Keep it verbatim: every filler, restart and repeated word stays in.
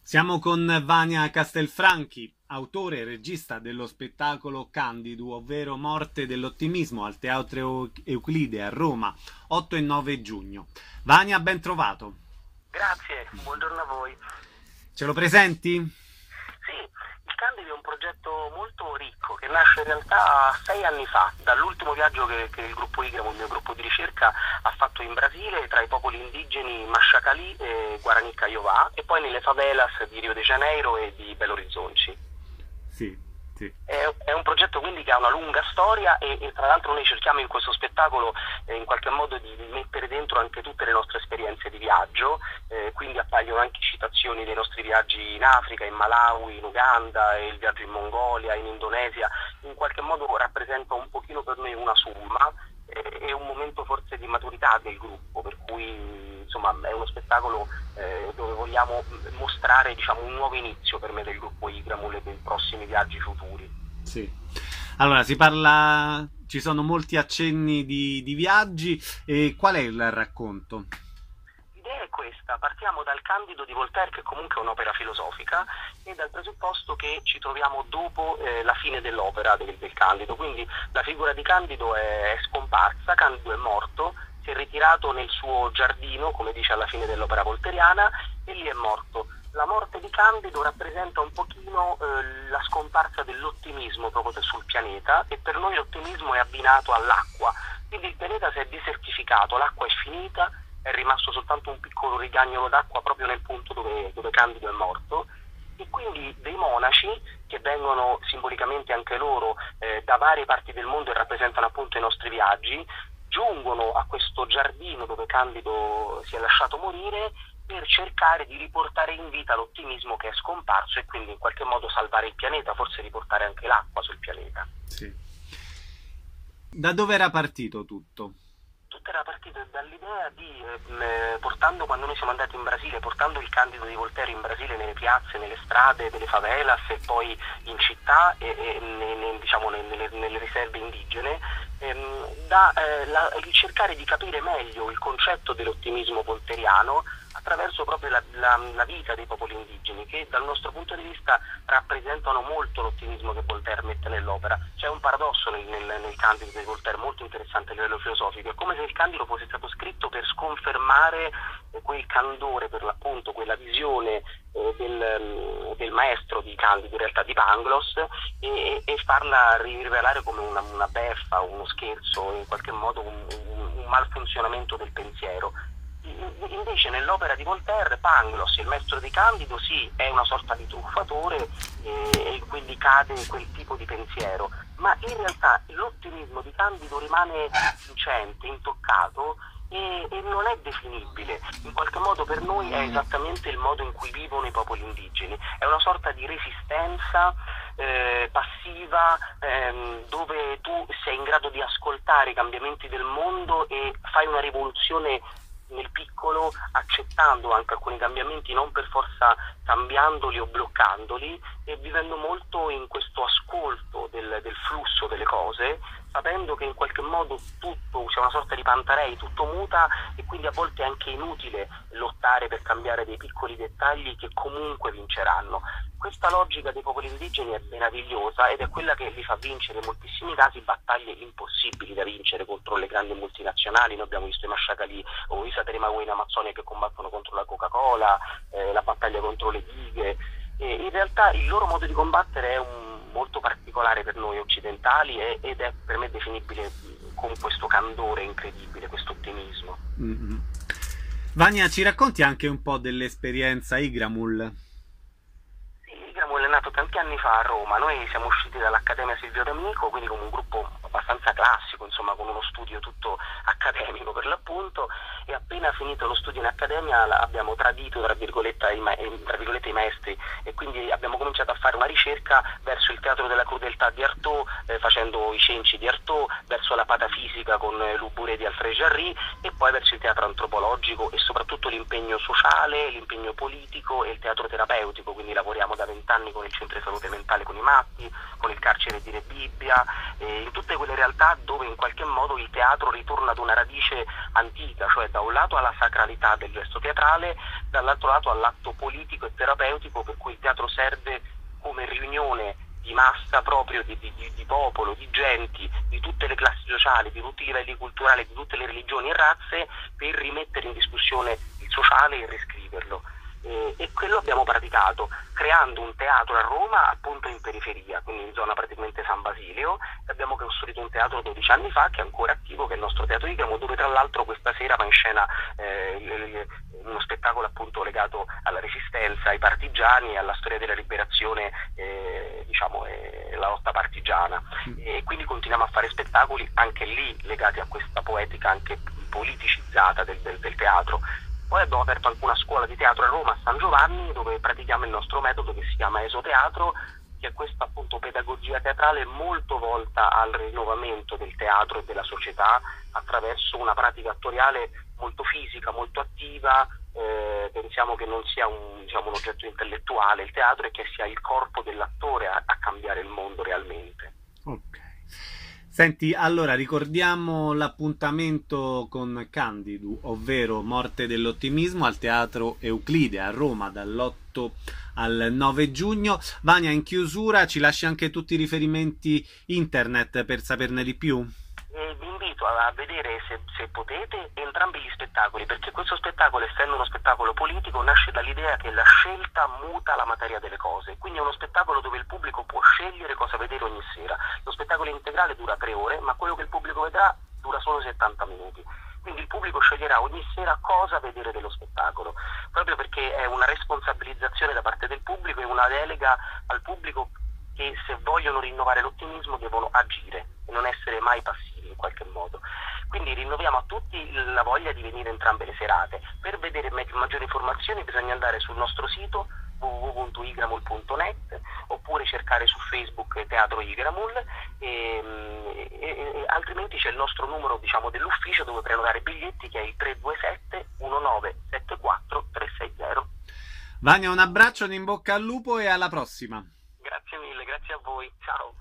Siamo con Vania Castelfranchi, autore e regista dello spettacolo Candido, ovvero Morte dell'ottimismo, al Teatro Euclide a Roma, otto e nove giugno. Vania, ben trovato. Grazie, buongiorno a voi. Ce lo presenti? Sì, il Candido è un progetto molto ricco che nasce in realtà sei anni fa, dall'ultimo viaggio che, che il gruppo Igramo, il mio gruppo di ricerca, ha fatto in Brasile tra i popoli indigeni Machacali e Guarani Kaiowá e poi nelle favelas di Rio de Janeiro e di Belo Horizonte. Sì. Sì. È, è un progetto quindi che ha una lunga storia e, e tra l'altro noi cerchiamo in questo spettacolo eh, in qualche modo di mettere dentro anche tutte le nostre esperienze di viaggio, eh, quindi appaiono anche citazioni dei nostri viaggi in Africa, in Malawi, in Uganda, e il viaggio in Mongolia, in Indonesia. In qualche modo rappresenta un pochino per noi una somma e eh, un momento forse di maturità del gruppo, per cui insomma è uno spettacolo eh, dove vogliamo mostrare, diciamo, un nuovo inizio per me del gruppo Igramul e dei prossimi viaggi futuri. Sì. Allora, si parla, ci sono molti accenni di, di viaggi, e qual è il racconto? L'idea è questa: partiamo dal Candido di Voltaire, che comunque è un'opera filosofica, e dal presupposto che ci troviamo dopo eh, la fine dell'opera del, del Candido, quindi la figura di Candido è, è scomparsa, Candido è morto, si è ritirato nel suo giardino, come dice alla fine dell'opera voltairiana, e lì è morto. La morte di Candido rappresenta un pochino eh, la scomparsa dell'ottimismo proprio sul pianeta, e per noi l'ottimismo è abbinato all'acqua, quindi il pianeta si è desertificato, l'acqua è finita, è rimasto soltanto un piccolo rigagnolo d'acqua proprio nel punto dove, dove Candido è morto, e quindi dei monaci, che vengono simbolicamente anche loro eh, da varie parti del mondo e rappresentano appunto i nostri viaggi, giungono a questo giardino dove Candido si è lasciato morire per cercare di riportare in vita l'ottimismo che è scomparso e quindi in qualche modo salvare il pianeta, forse riportare anche l'acqua sul pianeta. Sì. Da dove era partito tutto? Tutto era partito dall'idea di, eh, portando, quando noi siamo andati in Brasile, portando il Candido di Voltaire in Brasile, nelle piazze, nelle strade delle favelas e poi in città e, e ne, ne, diciamo, nelle, nelle riserve indigene, ehm, da eh, la, il cercare di capire meglio il concetto dell'ottimismo voltairiano attraverso proprio la, la, la vita dei popoli indigeni, che dal nostro punto di vista rappresentano molto l'ottimismo che Voltaire mette nell'opera. C'è un paradosso nel, nel, nel Candido di Voltaire molto interessante a livello filosofico: è come se il Candido fosse stato scritto per sconfermare eh, quel candore, per l'appunto quella visione eh, del, del maestro di Candido, in realtà di Pangloss, e, e farla rivelare come una, una beffa, uno scherzo, in qualche modo un, un, un malfunzionamento del pensiero. Invece nell'opera di Voltaire Pangloss, il maestro di Candido, sì, è una sorta di truffatore e, e quindi cade in quel tipo di pensiero, ma in realtà l'ottimismo di Candido rimane vincente, intoccato e, e non è definibile. In qualche modo per noi è esattamente il modo in cui vivono i popoli indigeni, è una sorta di resistenza eh, passiva, ehm, dove tu sei in grado di ascoltare i cambiamenti del mondo e fai una rivoluzione nel piccolo, accettando anche alcuni cambiamenti, non per forza cambiandoli o bloccandoli, e vivendo molto in questo ascolto del, del flusso delle cose, sapendo che in qualche modo tutto, c'è una sorta di Pantarei, tutto muta, e quindi a volte è anche inutile lottare per cambiare dei piccoli dettagli che comunque vinceranno. Questa logica dei popoli indigeni è meravigliosa ed è quella che li fa vincere in moltissimi casi battaglie impossibili da vincere contro le grandi multinazionali. Noi abbiamo visto i Machacali o i Sateremau in Amazzonia che combattono contro la Coca-Cola, eh, la battaglia contro le dighe. E in realtà il loro modo di combattere è un, molto particolare per noi occidentali e, ed è per me definibile con questo candore incredibile, questo ottimismo. Mm-hmm. Vania, ci racconti anche un po' dell'esperienza Igramul? Igramul è nato tanti anni fa a Roma. Noi siamo usciti dall'Accademia Silvio D'Amico, quindi con un gruppo abbastanza classico, insomma con uno studio tutto accademico per l'appunto, e appena finito lo studio in accademia abbiamo tradito tra virgolette, i, ma- tra virgolette i maestri, e quindi abbiamo cominciato a fare una ricerca verso il teatro della crudeltà di Artaud, eh, facendo i cenci di Artaud, verso la patafisica con eh, l'Ubure di Alfred Jarry, e poi verso il teatro antropologico e soprattutto l'impegno sociale, l'impegno politico e il teatro terapeutico. Quindi lavoriamo da vent'anni con il centro di salute mentale con i matti, con il carcere di Rebibbia, e in tutte quelle realtà dove in qualche modo il teatro ritorna ad una radice antica, cioè da un lato alla sacralità del gesto teatrale, dall'altro lato all'atto politico e terapeutico per cui il teatro serve come riunione di massa proprio, di, di, di popolo, di genti, di tutte le classi sociali, di tutti i livelli culturali, di tutte le religioni e razze, per rimettere in discussione il sociale e riscriverlo. Eh, e quello abbiamo praticato creando un teatro a Roma appunto in periferia, quindi in zona praticamente San Basilio. Abbiamo costruito un teatro dodici anni fa che è ancora attivo, che è il nostro Teatro Igramo, dove tra l'altro questa sera va in scena eh, uno spettacolo appunto legato alla resistenza, ai partigiani e alla storia della liberazione, eh, diciamo eh, la lotta partigiana, e quindi continuiamo a fare spettacoli anche lì legati a questa poetica anche politicizzata del, del, del teatro. Poi abbiamo aperto anche una scuola di teatro a Roma, a San Giovanni, dove pratichiamo il nostro metodo che si chiama Esoteatro, che è questa appunto pedagogia teatrale molto volta al rinnovamento del teatro e della società attraverso una pratica attoriale molto fisica, molto attiva. Eh, pensiamo che non sia un, diciamo, un oggetto intellettuale il teatro, e che sia il corpo dell'attore a, a cambiare il mondo realmente. Ok. Senti, allora ricordiamo l'appuntamento con Candidu, ovvero Morte dell'ottimismo, al Teatro Euclide a Roma dall'otto al nove giugno. Vania, in chiusura ci lasci anche tutti i riferimenti internet per saperne di più? Eh, vi invito a vedere, se, se potete, entrambi gli spettacoli, perché questo spettacolo, essendo uno spettacolo politico, nasce dall'idea che la scelta muta la materia delle cose, quindi è uno spettacolo dove il pubblico può scegliere cosa vedere ogni sera. Lo spettacolo integrale dura tre ore, ma quello che il pubblico vedrà dura solo settanta minuti. Quindi il pubblico sceglierà ogni sera cosa vedere dello spettacolo, proprio perché è una responsabilizzazione da parte del pubblico e una delega al pubblico che, se vogliono rinnovare l'ottimismo, devono agire e non essere mai passivi in qualche modo. Quindi rinnoviamo a tutti la voglia di venire entrambe le serate. Per vedere maggiori informazioni bisogna andare sul nostro sito w w w punto igramul punto net oppure cercare su Facebook Teatro Igramul, e, e, e altrimenti c'è il nostro numero, diciamo, dell'ufficio dove prenotare biglietti, che è il tre due sette uno nove sette quattro tre sei zero. Vania, un abbraccio, in bocca al lupo e alla prossima. Grazie mille, grazie a voi, ciao.